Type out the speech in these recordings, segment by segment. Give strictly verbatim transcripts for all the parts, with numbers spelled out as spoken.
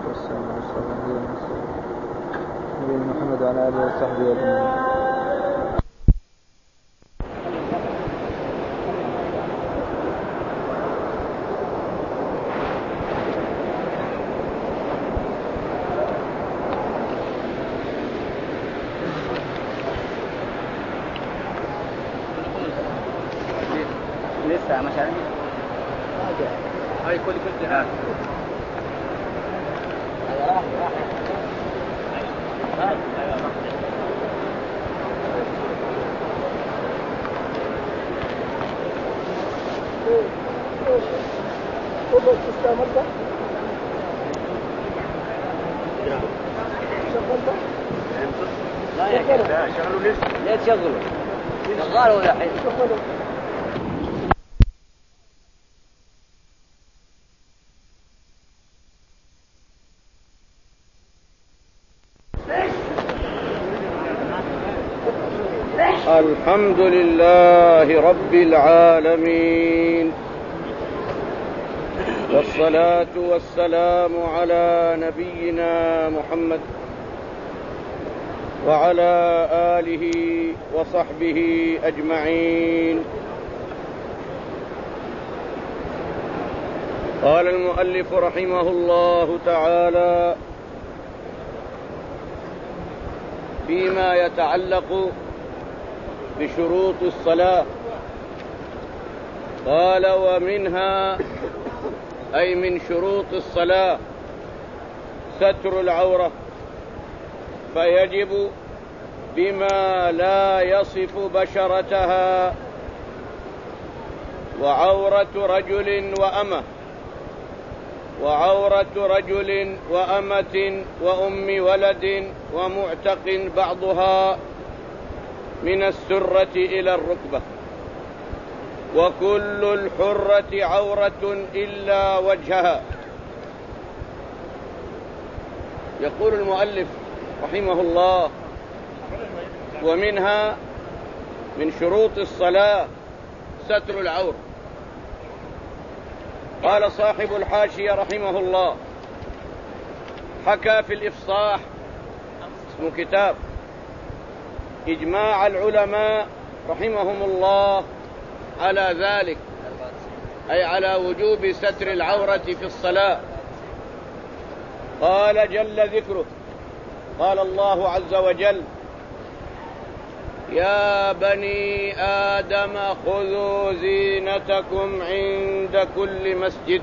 والسلام على نبينا محمد وعلى آله وصحبه أجمعين. لسه مثلا هاي كل كل جهاز راح راح هاي والله تستعمل ده شغلته لا يا كده لا شغله لسه ليه تشغله شغال ولا حين شغله. الحمد لله رب العالمين، والصلاة والسلام على نبينا محمد وعلى آله وصحبه أجمعين. قال المؤلف رحمه الله تعالى فيما يتعلق بشروط الصلاة، قال ومنها أي من شروط الصلاة ستر العورة، فيجب بما لا يصف بشرتها، وعورة رجل وأمة وعورة رجل وأمة وأم ولد ومعتق بعضها من السرة إلى الركبة، وكل الحرة عورة إلا وجهها. يقول المؤلف رحمه الله ومنها من شروط الصلاة ستر العورة. قال صاحب الحاشية رحمه الله حكى في الإفصاح، اسم كتاب، إجماع العلماء رحمهم الله على ذلك، أي على وجوب ستر العورة في الصلاة. قال جل ذكره، قال الله عز وجل يا بني آدم خذوا زينتكم عند كل مسجد.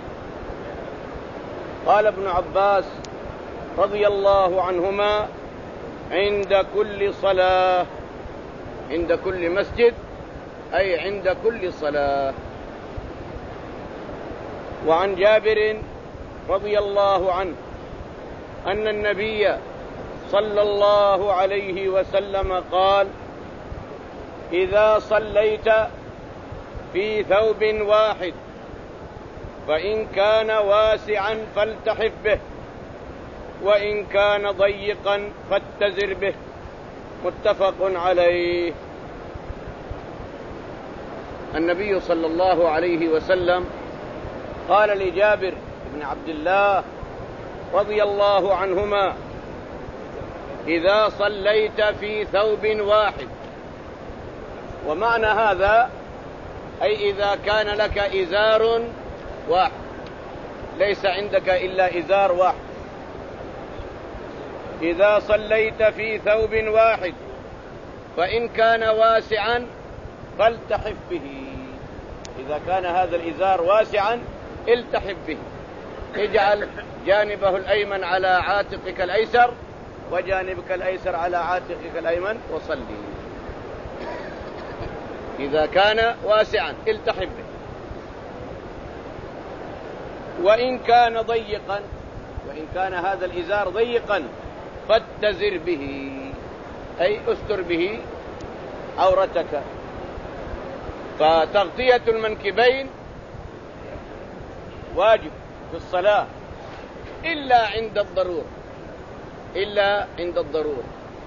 قال ابن عباس رضي الله عنهما عند كل صلاة، عند كل مسجد أي عند كل صلاة. وعن جابر رضي الله عنه أن النبي صلى الله عليه وسلم قال إذا صليت في ثوب واحد فإن كان واسعا فالتحف به، وإن كان ضيقا فاتزر به، متفق عليه. النبي صلى الله عليه وسلم قال لجابر بن عبد الله رضي الله عنهما إذا صليت في ثوب واحد، ومعنى هذا أي إذا كان لك إزار واحد، ليس عندك إلا إزار واحد، إذا صليت في ثوب واحد فإن كان واسعا فالتحف به. إذا كان هذا الإزار واسعا التحف به، اجعل جانبه الأيمن على عاتقك الأيسر وجانبك الأيسر على عاتقك الأيمن وصلي. إذا كان واسعا التحف به، وإن كان ضيقا، وإن كان هذا الإزار ضيقا فاتزر به، أي استر به عورتك. فتغطية المنكبين واجب في الصلاة إلا عند الضرورة، إلا عند الضرورة،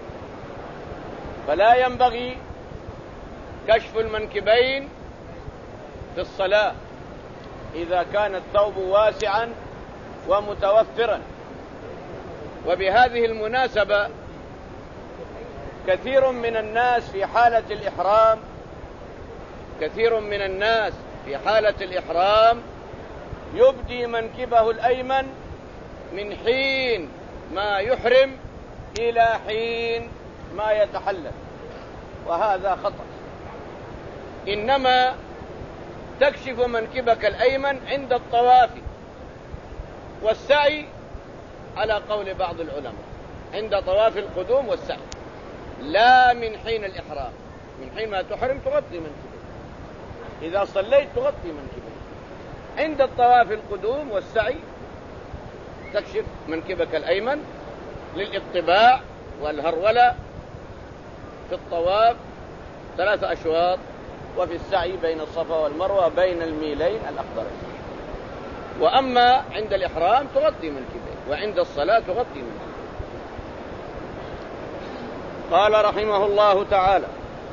فلا ينبغي كشف المنكبين في الصلاة إذا كان الثوب واسعا ومتوفرا، وبهذه المناسبة كثير من الناس في حالة الإحرام كثير من الناس في حالة الإحرام يبدي منكبه الأيمن من حين ما يحرم إلى حين ما يتحلل، وهذا خطأ. إنما تكشف منكبك الأيمن عند الطواف والسعي على قول بعض العلماء، عند طواف القدوم والسعي، لا من حين الإحرام. من حين ما تحرم تغطي منكبك، إذا صليت تغطي منكبك. عند الطواف القدوم والسعي تكشف منكبك الأيمن للإطباع والهرولة في الطواف ثلاث أشواط، وفي السعي بين الصفا والمروة بين الميلين الأخضرين. وأما عند الإحرام تغطي منكبك، وعند الصلاة تغطي منكبك. قال رحمه الله تعالى: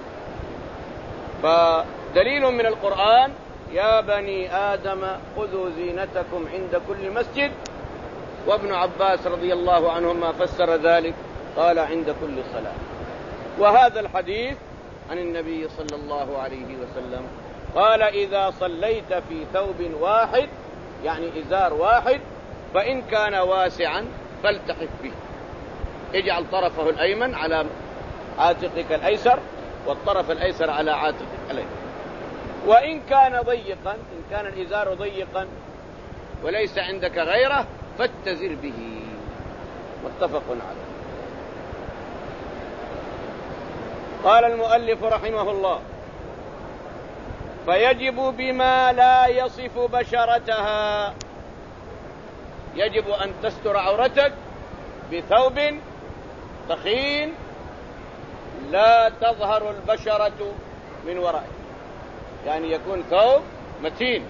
فدليل من القرآن: يا بني آدم خذوا زينتكم عند كل مسجد. وابن عباس رضي الله عنهما فسر ذلك قال: عند كل صلاة. وهذا الحديث عن النبي صلى الله عليه وسلم قال: إذا صليت في ثوب واحد، يعني إزار واحد، فإن كان واسعا فالتحف به. اجعل طرفه الأيمن على عاتقك الأيسر، والطرف الأيسر على عاتقك الأيمن. وإن كان ضيقا، إن كان الإزار ضيقا وليس عندك غيره فاتزر به. متفق عليه. قال المؤلف رحمه الله: فيجب بما لا يصف بشرتها. يجب أن تستر عورتك بثوب ثخين لا تظهر البشرة من ورائه، يعني يكون ثوب متين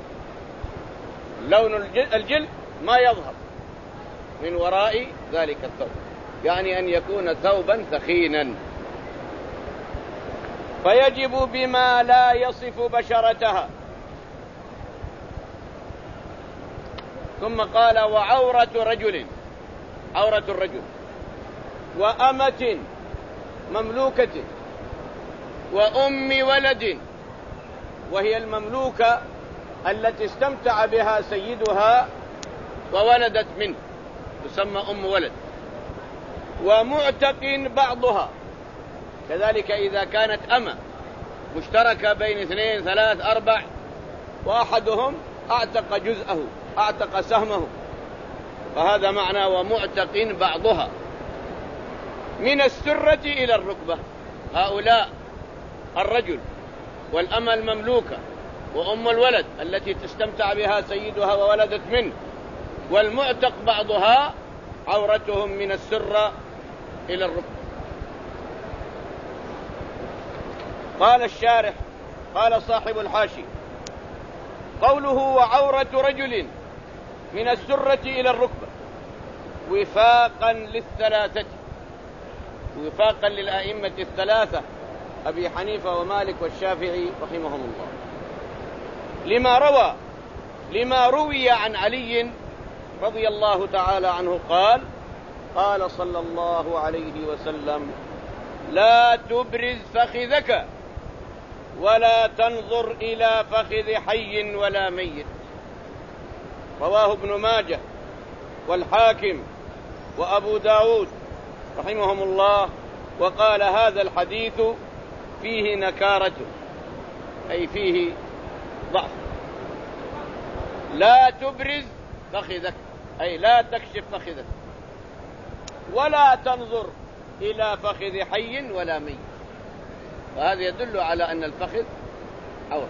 لون الجلد ما يظهر من وراء ذلك الثوب، يعني أن يكون ثوبا ثخينا. فيجب بما لا يصف بشرتها. ثم قال: وعورة رجل، عورة الرجل، وأمة مملوكة، وأم ولد، وهي المملوكة التي استمتع بها سيدها وولدت منه، تسمى أم ولد. ومعتق بعضها، كذلك إذا كانت أمة مشتركة بين اثنين ثلاث أربع، وأحدهم أعتق جزءه، أعتق سهمه، فهذا معنى ومعتق بعضها من السرة إلى الركبة. هؤلاء الرجل والأمة المملوكة وأم الولد التي تستمتع بها سيدها وولدت منه، والمعتق بعضها عورتهم من السرة إلى الركبة. قال الشارح، قال صاحب الحاشي: قوله وعورة رجل من السرة إلى الركبة وفاقا للثلاثة، وفاقا للأئمة الثلاثة أبي حنيفة ومالك والشافعي رحمهم الله، لما روى لما روي عن علي رضي الله تعالى عنه قال: قال صلى الله عليه وسلم: لا تبرز فخذك ولا تنظر إلى فخذ حي ولا ميت. رواه ابن ماجه والحاكم وأبو داود رحمهم الله، وقال: هذا الحديث فيه نكارة، أي فيه ضعف. لا تبرز فخذك، أي لا تكشف فخذك، ولا تنظر إلى فخذ حي ولا ميت، وهذا يدل على أن الفخذ عورة.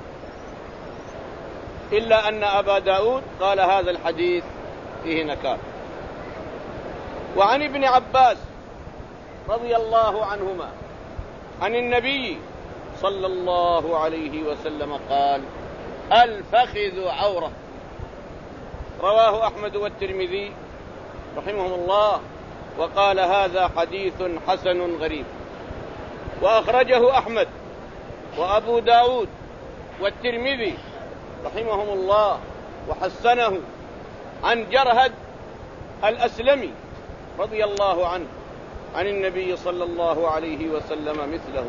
إلا أن أبا داود قال: هذا الحديث فيه نكار. وعن ابن عباس رضي الله عنهما عن النبي صلى الله عليه وسلم قال: الفخذ عورة. رواه أحمد والترمذي رحمهم الله، وقال: هذا حديث حسن غريب. وأخرجه أحمد وأبو داود والترمذي رحمهم الله وحسنه عن جرهد الأسلمي رضي الله عنه عن النبي صلى الله عليه وسلم مثله.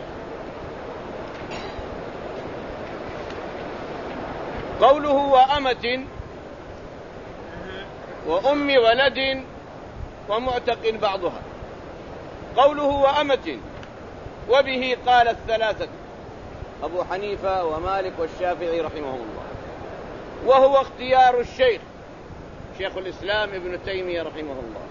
قوله وأمة وأم ولد ومعتق بعضها. قوله وأمة وبه قال الثلاثة أبو حنيفة ومالك والشافعي رحمهم الله، وهو اختيار الشيخ شيخ الإسلام ابن تيمية رحمه الله،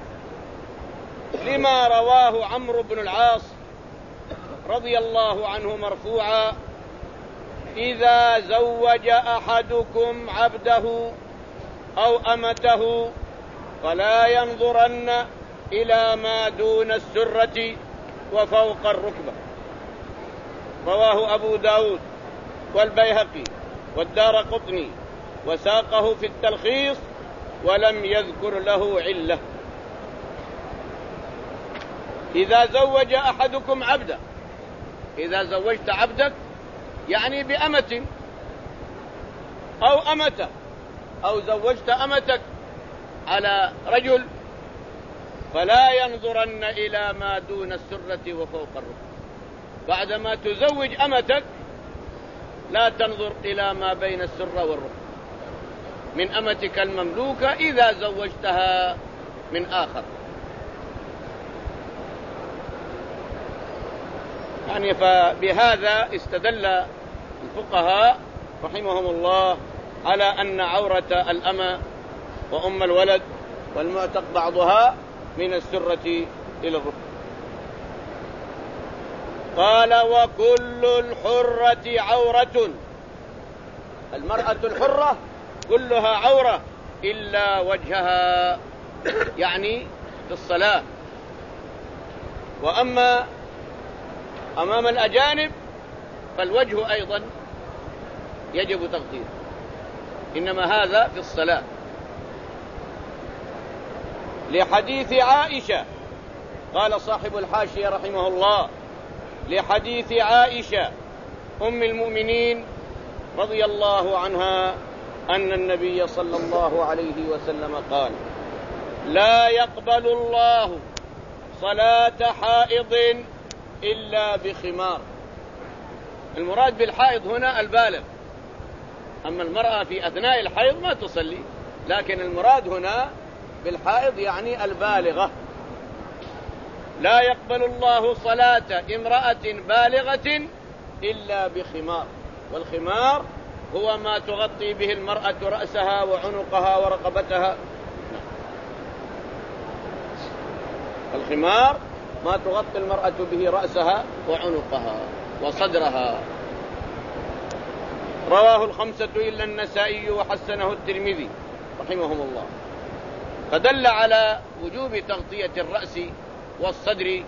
لما رواه عمرو بن العاص رضي الله عنه مرفوعا: إذا زوج أحدكم عبده أو أمته فلا ينظرن إلى ما دون السرة وفوق الركبة. رواه أبو داود والبيهقي والدارقطني وساقه في التلخيص ولم يذكر له علة. إذا زوج أحدكم عبدا، إذا زوجت عبدك يعني بأمة أو أمته، أو زوجت أمتك على رجل، فلا ينظرن إلى ما دون السرة وفوق الركبة. بعدما تزوج أمتك لا تنظر إلى ما بين السرة والركبة من أمتك المملوكة إذا زوجتها من آخر. يعني فبهذا استدل الفقهاء رحمهم الله على أن عورة الأمة وأم الولد والمعتق بعضها من السرة إلى الركبة. قال: وكل الحرة عورة. المرأة الحرة كلها عورة إلا وجهها، يعني في الصلاة. وأما أمام الأجانب فالوجه أيضا يجب تغطيته، إنما هذا في الصلاة. لحديث عائشة، قال صاحب الحاشية رحمه الله: لحديث عائشة أم المؤمنين رضي الله عنها أن النبي صلى الله عليه وسلم قال: لا يقبل الله صلاة حائض إلا بخمار. المراد بالحائض هنا البالغ، أما المرأة في أثناء الحيض ما تصلي، لكن المراد هنا بالحائض يعني البالغة. لا يقبل الله صلاة امرأة بالغة إلا بخمار. والخمار هو ما تغطي به المرأة رأسها وعنقها ورقبتها. الخمار ما تغطي المرأة به رأسها وعنقها وصدرها. رواه الخمسة إلا النسائي وحسنه الترمذي رحمهم الله. فدل على وجوب تغطية الرأس والصدر.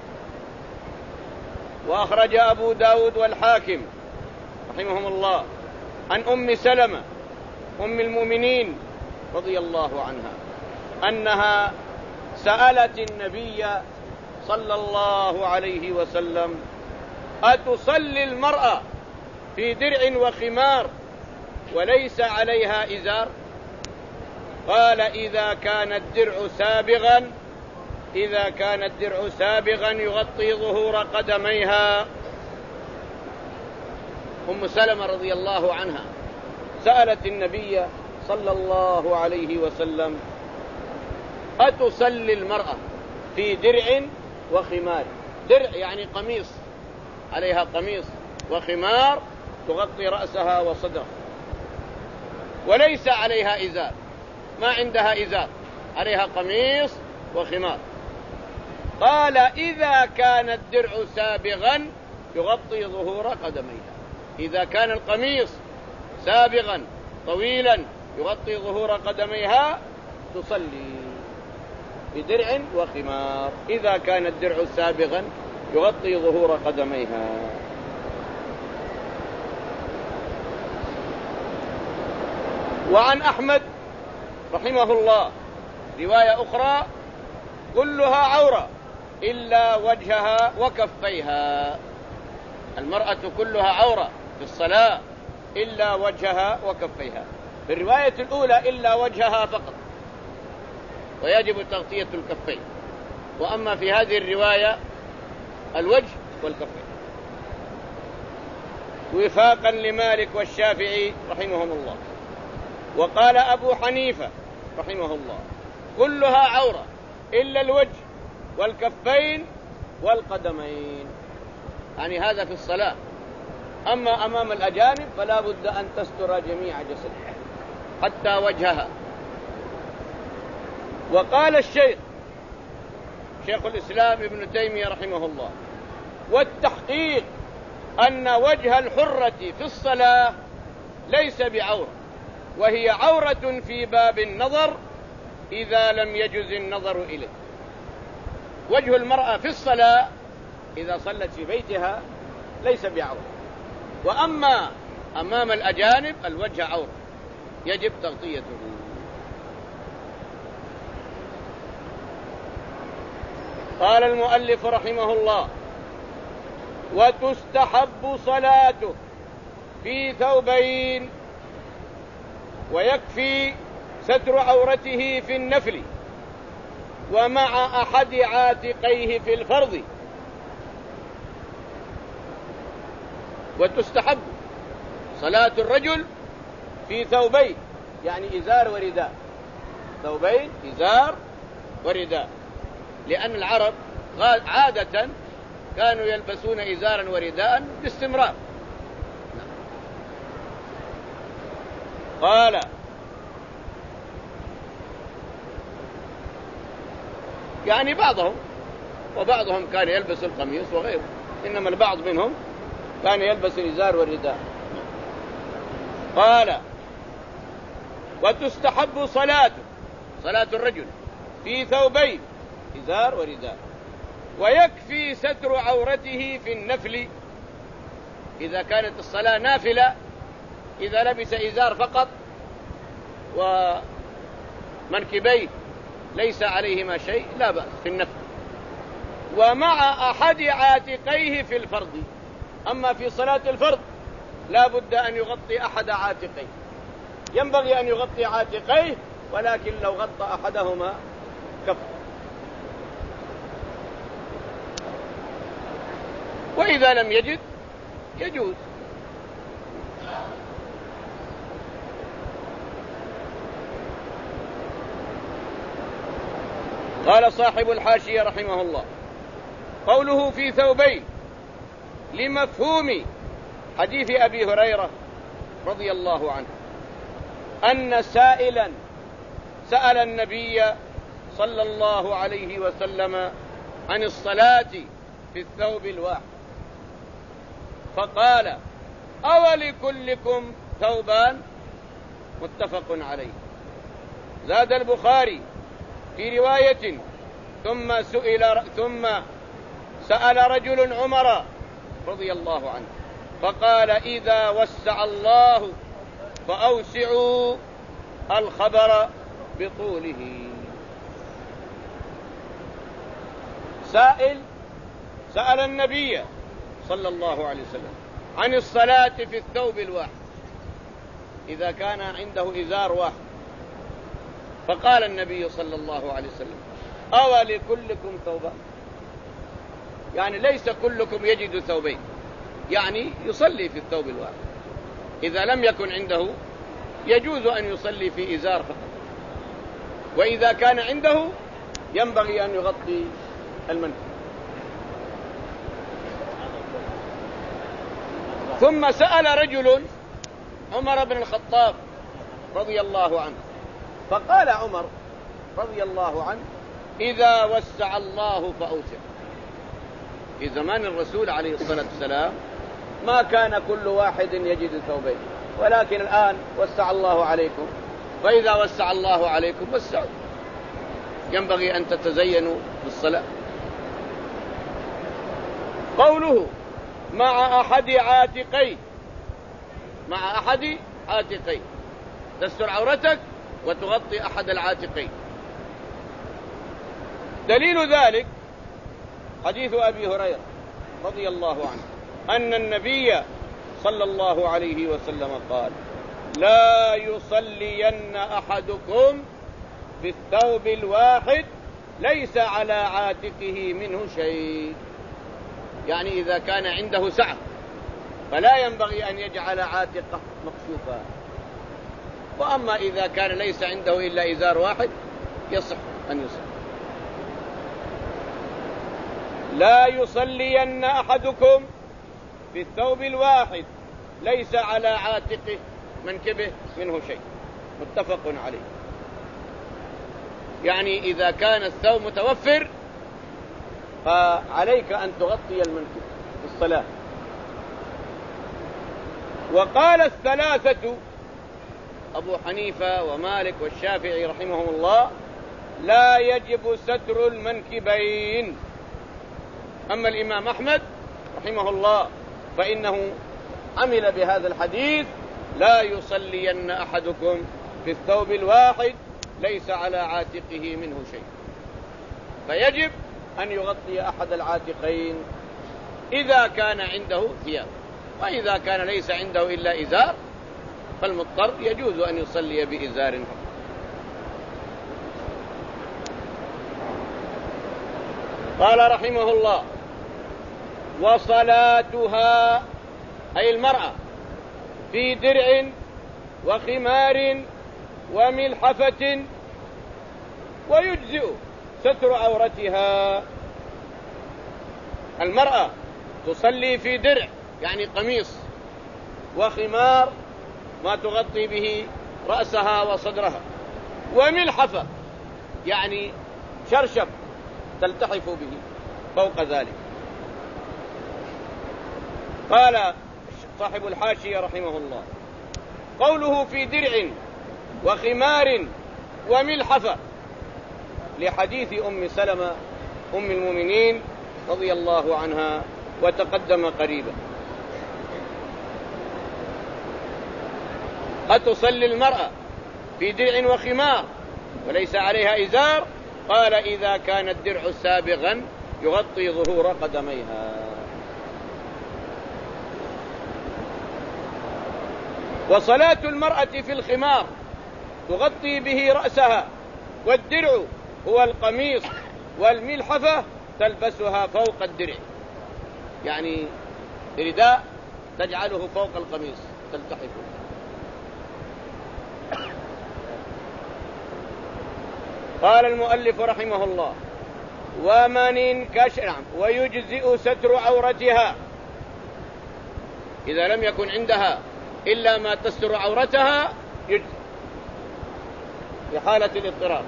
وأخرج أبو داود والحاكم رحمهم الله عن أم سلمة أم المؤمنين رضي الله عنها أنها سألت النبي صلى الله عليه وسلم: أتصلي المرأة في درع وخمار وليس عليها إزار؟ قال: إذا كان الدرع سابغا إذا كان الدرع سابغا يغطي ظهور قدميها. أم سلمة رضي الله عنها سألت النبي صلى الله عليه وسلم: أتصلي المرأة في درع وخمار؟ درع يعني قميص، عليها قميص، وخمار تغطي رأسها وصدرها، وليس عليها إزار، ما عندها إزار، عليها قميص وخمار. قال: إذا كان الدرع سابغا يغطي ظهور قدميها. إذا كان القميص سابغا طويلا يغطي ظهور قدميها تصلي بدرع وخمار. إذا كان الدرع سابغا يغطي ظهور قدميها. وعن أحمد رحمه الله رواية أخرى: كلها عورة إلا وجهها وكفيها. المرأة كلها عورة في الصلاة إلا وجهها وكفيها. في الرواية الأولى إلا وجهها فقط، ويجب تغطية الكفين. وأما في هذه الرواية الوجه والكفين، وفاقا لمالك والشافعي رحمهم الله. وقال أبو حنيفة رحمه الله كلها عورة إلا الوجه والكفين والقدمين، يعني هذا في الصلاة. أما أمام الأجانب فلا بد أن تستر جميع جسدها حتى وجهها. وقال الشيخ شيخ الإسلام ابن تيمية رحمه الله والتحقيق أن وجه الحرة في الصلاة ليس بعورة، وهي عورة في باب النظر إذا لم يجز النظر إليه. وجه المرأة في الصلاة إذا صلت في بيتها ليس بعورة، وأما أمام الأجانب الوجه عورة يجب تغطيته. قال المؤلف رحمه الله وتستحب صلاته في ثوبين، ويكفي ستر عورته في النفل ومع أحد عاتقيه في الفرض. وتستحب صلاة الرجل في ثوبين، يعني إزار ورداء، ثوبين إزار ورداء، لأن العرب عادة كانوا يلبسون إزارا ورداء باستمرار. قال يعني بعضهم، وبعضهم كان يلبس القميص وغيره، إنما البعض منهم كان يلبس الإزار والرداء. قال وتستحب صلاته صلاة الرجل في ثوبين إزار ورداء، ويكفي ستر عورته في النفل إذا كانت الصلاة نافلة، إذا لبس إزار فقط ومنكبيه ليس عليهما شيء لا بأس في النفل، ومع أحد عاتقيه في الفرض. أما في صلاة الفرض لا بد أن يغطي أحد عاتقيه، ينبغي أن يغطي عاتقيه، ولكن لو غطى أحدهما كفى. وإذا لم يجد يجوز. قال صاحب الحاشية رحمه الله قوله في ثوبين لمفهوم حديث أبي هريرة رضي الله عنه أن سائلا سأل النبي صلى الله عليه وسلم عن الصلاة في الثوب الواحد، فقال أولكلكم ثوبان؟ متفق عليه. زاد البخاري في رواية ثم سئل ثم سأل رجل عمر رضي الله عنه فقال إذا وسع الله فأوسعوا الخبر بطوله. سائل سأل النبي صلى الله عليه وسلم عن الصلاة في الثوب الواحد إذا كان عنده إزار واحد، فقال النبي صلى الله عليه وسلم أولكلكم ثوبان؟ يعني ليس كلكم يجد ثوبين، يعني يصلي في الثوب الواحد. إذا لم يكن عنده يجوز أن يصلي في إزار فقط، وإذا كان عنده ينبغي أن يغطي المنكب. ثم سأل رجل عمر بن الخطاب رضي الله عنه فقال عمر رضي الله عنه إذا وسع الله فأوسع. في زمان الرسول عليه الصلاة والسلام ما كان كل واحد يجد ثوبين، ولكن الآن وسع الله عليكم، فإذا وسع الله عليكم وسعوا، ينبغي أن تتزينوا بالصلاة. قوله مع أحد عاتقين، مع أحد عاتقين تستر عورتك وتغطي أحد العاتقين. دليل ذلك حديث أبي هريرة رضي الله عنه أن النبي صلى الله عليه وسلم قال لا يصلين أحدكم في الثوب الواحد ليس على عاتقه منه شيء. يعني إذا كان عنده سعة فلا ينبغي أن يجعل عاتقه مكشوفا، وأما إذا كان ليس عنده إلا إزار واحد يصح أن يصلي. لا يصلين أحدكم في الثوب الواحد ليس على عاتقه منكبه منه شيء، متفق عليه. يعني إذا كان الثوب متوفر فعليك أن تغطي المنكب في الصلاة. وقال الثلاثة أبو حنيفة ومالك والشافعي رحمهم الله لا يجب ستر المنكبين. أما الإمام أحمد رحمه الله فإنه عمل بهذا الحديث لا يصلين أحدكم في الثوب الواحد ليس على عاتقه منه شيء، فيجب أن يغطي أحد العاتقين إذا كان عنده ثياب. وإذا كان ليس عنده إلا إزار فالمضطر يجوز أن يصلي بإزار فقط. قال رحمه الله وصلاتها أي المرأة في درع وخمار وملحفة ويجزئ ستر عورتها. المرأة تصلي في درع يعني قميص، وخمار ما تغطي به رأسها وصدرها، وملحفة يعني شرشف تلتحف به فوق ذلك. قال صاحب الحاشية رحمه الله قوله في درع وخمار وملحفة لحديث أم سلمة أم المؤمنين رضي الله عنها وتقدم قريبا. أتصلي المرأة في درع وخمار وليس عليها إزار؟ قال إذا كان الدرع سابغا يغطي ظهور قدميها. وصلاة المرأة في الخمار تغطي به رأسها، والدرع هو القميص، والملحفة تلبسها فوق الدرع يعني رداء تجعله فوق القميص تلتحفه. قال المؤلف رحمه الله ومن انكشف ويجزئ ستر عورتها إذا لم يكن عندها إلا ما تستر عورتها يجزئ في حالة الاضطرار.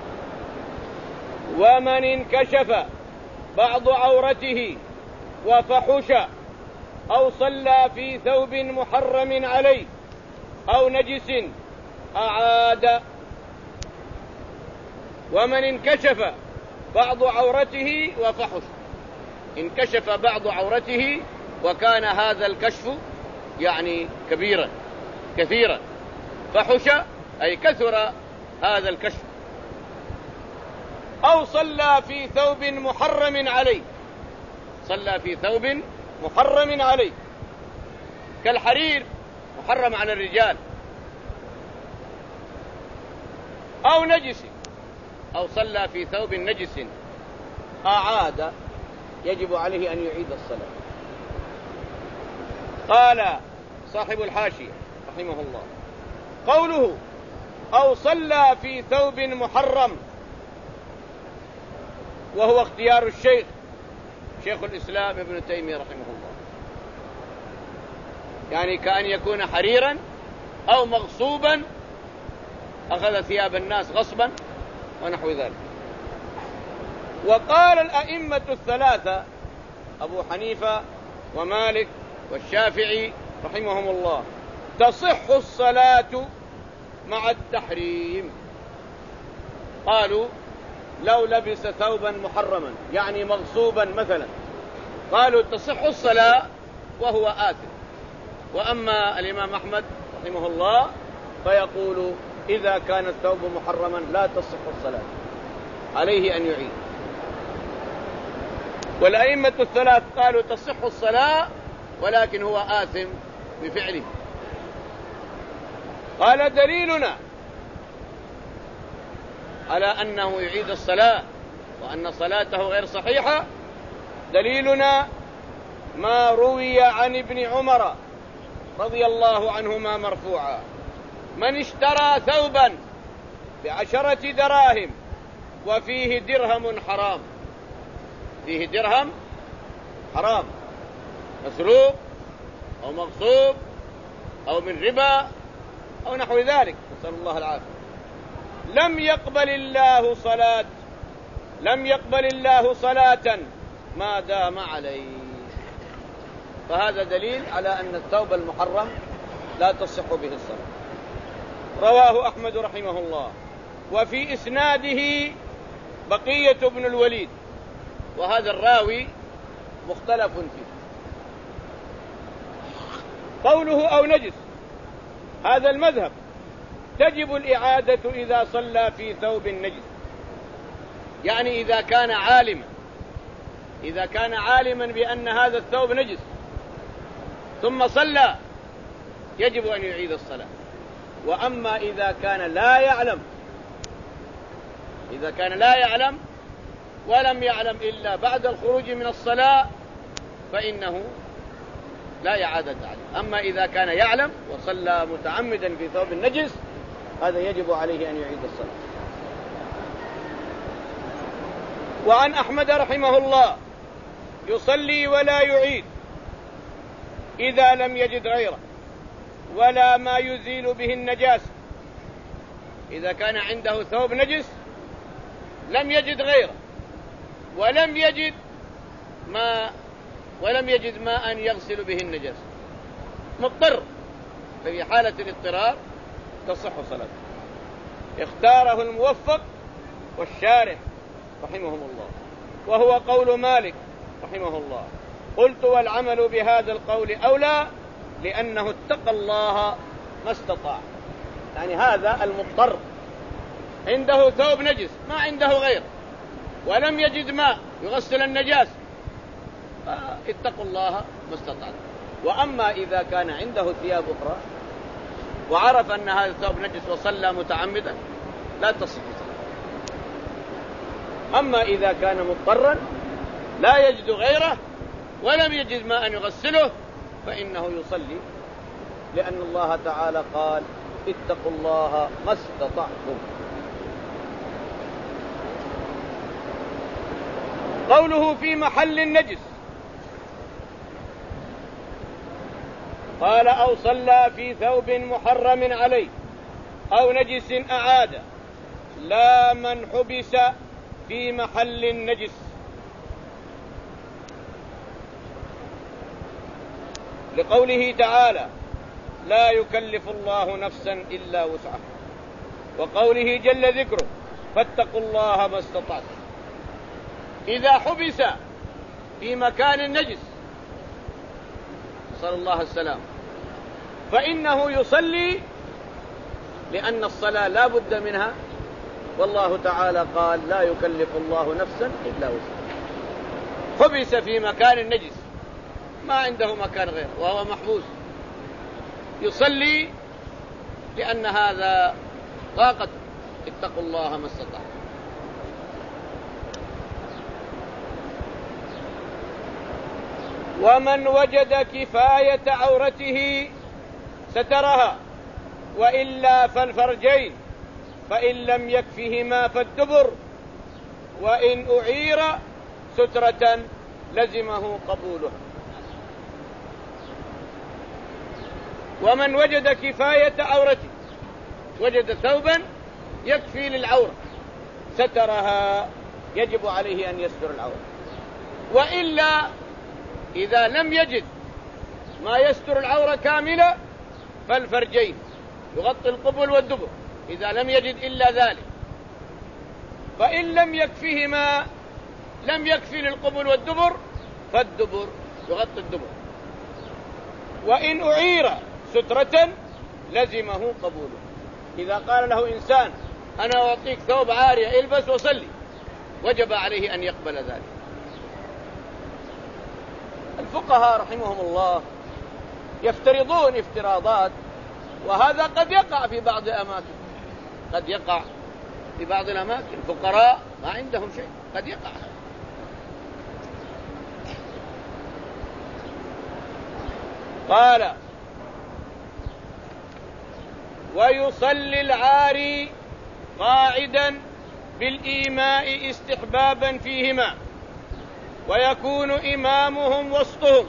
ومن انكشف بعض عورته وفحش أو صلى في ثوب محرم عليه أو نجس أعاد. ومن انكشف بعض عورته وفحش، انكشف بعض عورته وكان هذا الكشف يعني كبيرا كثيرا، فحش أي كثر هذا الكشف، أو صلى في ثوب محرم عليه، صلى في ثوب محرم عليه كالحرير محرم على الرجال، أو نجس، أو صلى في ثوب نجس أعاد يجب عليه أن يعيد الصلاة. قال صاحب الحاشية رحمه الله قوله أو صلى في ثوب محرم وهو اختيار الشيخ شيخ الإسلام ابن تيمية رحمه الله، يعني كأن يكون حريرا أو مغصوبا أخذ ثياب الناس غصبا ونحو ذلك. وقال الأئمة الثلاثة أبو حنيفة ومالك والشافعي رحمهم الله تصح الصلاة مع التحريم. قالوا لو لبس ثوبا محرما يعني مغصوبا مثلا قالوا تصح الصلاة وهو آثم. وأما الإمام أحمد رحمه الله فيقول إذا كان الثوب محرما لا تصح الصلاة، عليه أن يعيد. والأئمة الثلاث قالوا تصح الصلاة ولكن هو آثم بفعله. قال دليلنا على أنه يعيد الصلاة وأن صلاته غير صحيحة دليلنا ما روي عن ابن عمر رضي الله عنهما مرفوعا: من اشترى ثوبا بعشرة دراهم وفيه درهم حرام، فيه درهم حرام مسروق أو مغصوب أو من ربا أو نحو ذلك، نسأل الله العافية، لم يقبل الله صلاة لم يقبل الله صلاة ما دام عليه. فهذا دليل على أن الثوب المحرم لا تصح به الصلاة. رواه أحمد رحمه الله. وفي إسناده بقية بن الوليد، وهذا الراوي مختلف فيه. قوله أو نجس، هذا المذهب تجب الإعادة إذا صلى في ثوب نجس، يعني إذا كان عالما إذا كان عالما بأن هذا الثوب نجس ثم صلى يجب أن يعيد الصلاة. وأما إذا كان لا يعلم إذا كان لا يعلم ولم يعلم إلا بعد الخروج من الصلاة فإنه لا إعادة عليه. أما إذا كان يعلم وصلى متعمدا في ثوب النجس هذا يجب عليه أن يعيد الصلاة. وعن أحمد رحمه الله: يصلي ولا يعيد إذا لم يجد غيره ولا ما يزيل به النجاسة. إذا كان عنده ثوب نجس لم يجد غيره ولم يجد ما ولم يجد ماء يغسل به النجاسة، مضطر، ففي حالة الاضطرار تصح صلاته. اختاره الموفق والشارح رحمهم الله، وهو قول مالك رحمه الله. قلت: والعمل بهذا القول أولى لأنه اتقى الله ما استطاع. يعني هذا المضطر عنده ثوب نجس ما عنده غيره ولم يجد ماء يغسل النجاسة فاتقوا الله ما استطاع. وأما إذا كان عنده ثياب أخرى وعرف أن هذا الثوب نجس وصلى متعمدا لا تصح صلاته. أما إذا كان مضطرا لا يجد غيره ولم يجد ماء يغسله فإنه يصلي، لأن الله تعالى قال: اتقوا الله ما استطعتم. قوله في محل النجس، قال: أو صلى في ثوب محرم عليه أو نجس أعاد، لا من حبس في محل النجس. لقوله تعالى: لا يكلف الله نفسا إلا وسعها، وقوله جل ذكره: فاتقوا الله ما استطعتم. إذا حبس في مكان نجس صلى الله السلام فإنه يصلي، لأن الصلاة لا بد منها، والله تعالى قال: لا يكلف الله نفسا إلا وسعها. حبس في مكان نجس ما عنده مكان غيره وهو محبوس، يصلي لأن هذا طاقة. اتقوا الله ما استطعتم. ومن وجد كفاية عورته سترها، وإلا فالفرجين، فإن لم يكفهما فالدبر، وإن أعير سترة لزمه قبولها. ومن وجد كفاية عورته، وجد ثوبا يكفي للعورة سترها، يجب عليه أن يستر العورة. وإلا إذا لم يجد ما يستر العورة كاملة فالفرجين، يغطي القبل والدبر إذا لم يجد إلا ذلك. فإن لم يكفهما، لم يكفي للقبل والدبر، فالدبر يغطي الدبر. وإن أعير سترة لزمه قبوله. إذا قال له إنسان: أنا أعطيك ثوب عارية البس وصلي، وجب عليه أن يقبل ذلك. الفقهاء رحمهم الله يفترضون افتراضات، وهذا قد يقع في بعض أماكن، قد يقع في بعض الأماكن فقراء ما عندهم شيء قد يقع. قال ويصلي العاري قاعدا بالإيماء استحبابا فيهما ويكون إمامهم وسطهم.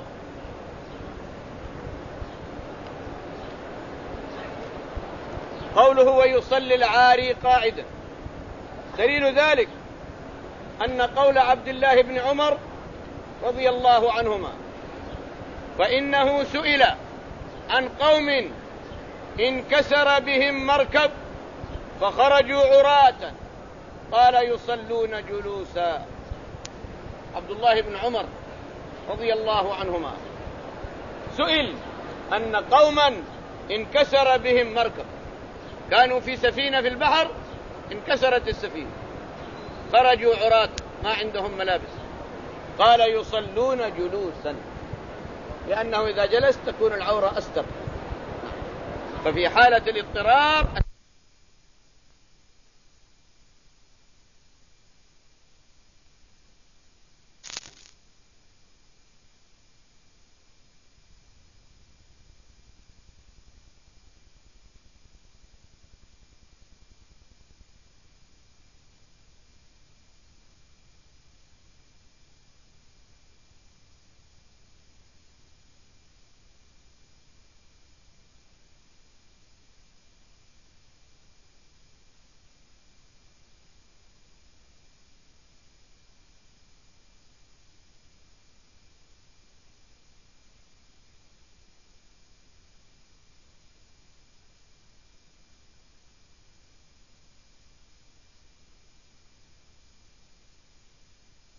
قوله ويصلي العاري قاعدا دليل ذلك أن قول عبد الله بن عمر رضي الله عنهما فإنه سئل عن قوم انكسر بهم مركب فخرجوا عراة قال يصلون جلوسا. عبد الله بن عمر رضي الله عنهما سئل أن قوما انكسر بهم مركب، كانوا في سفينة في البحر انكسرت السفينة خرجوا عراة ما عندهم ملابس، قال يصلون جلوسا لأنه إذا جلست تكون العورة أستر، ففي حالة الاضطرار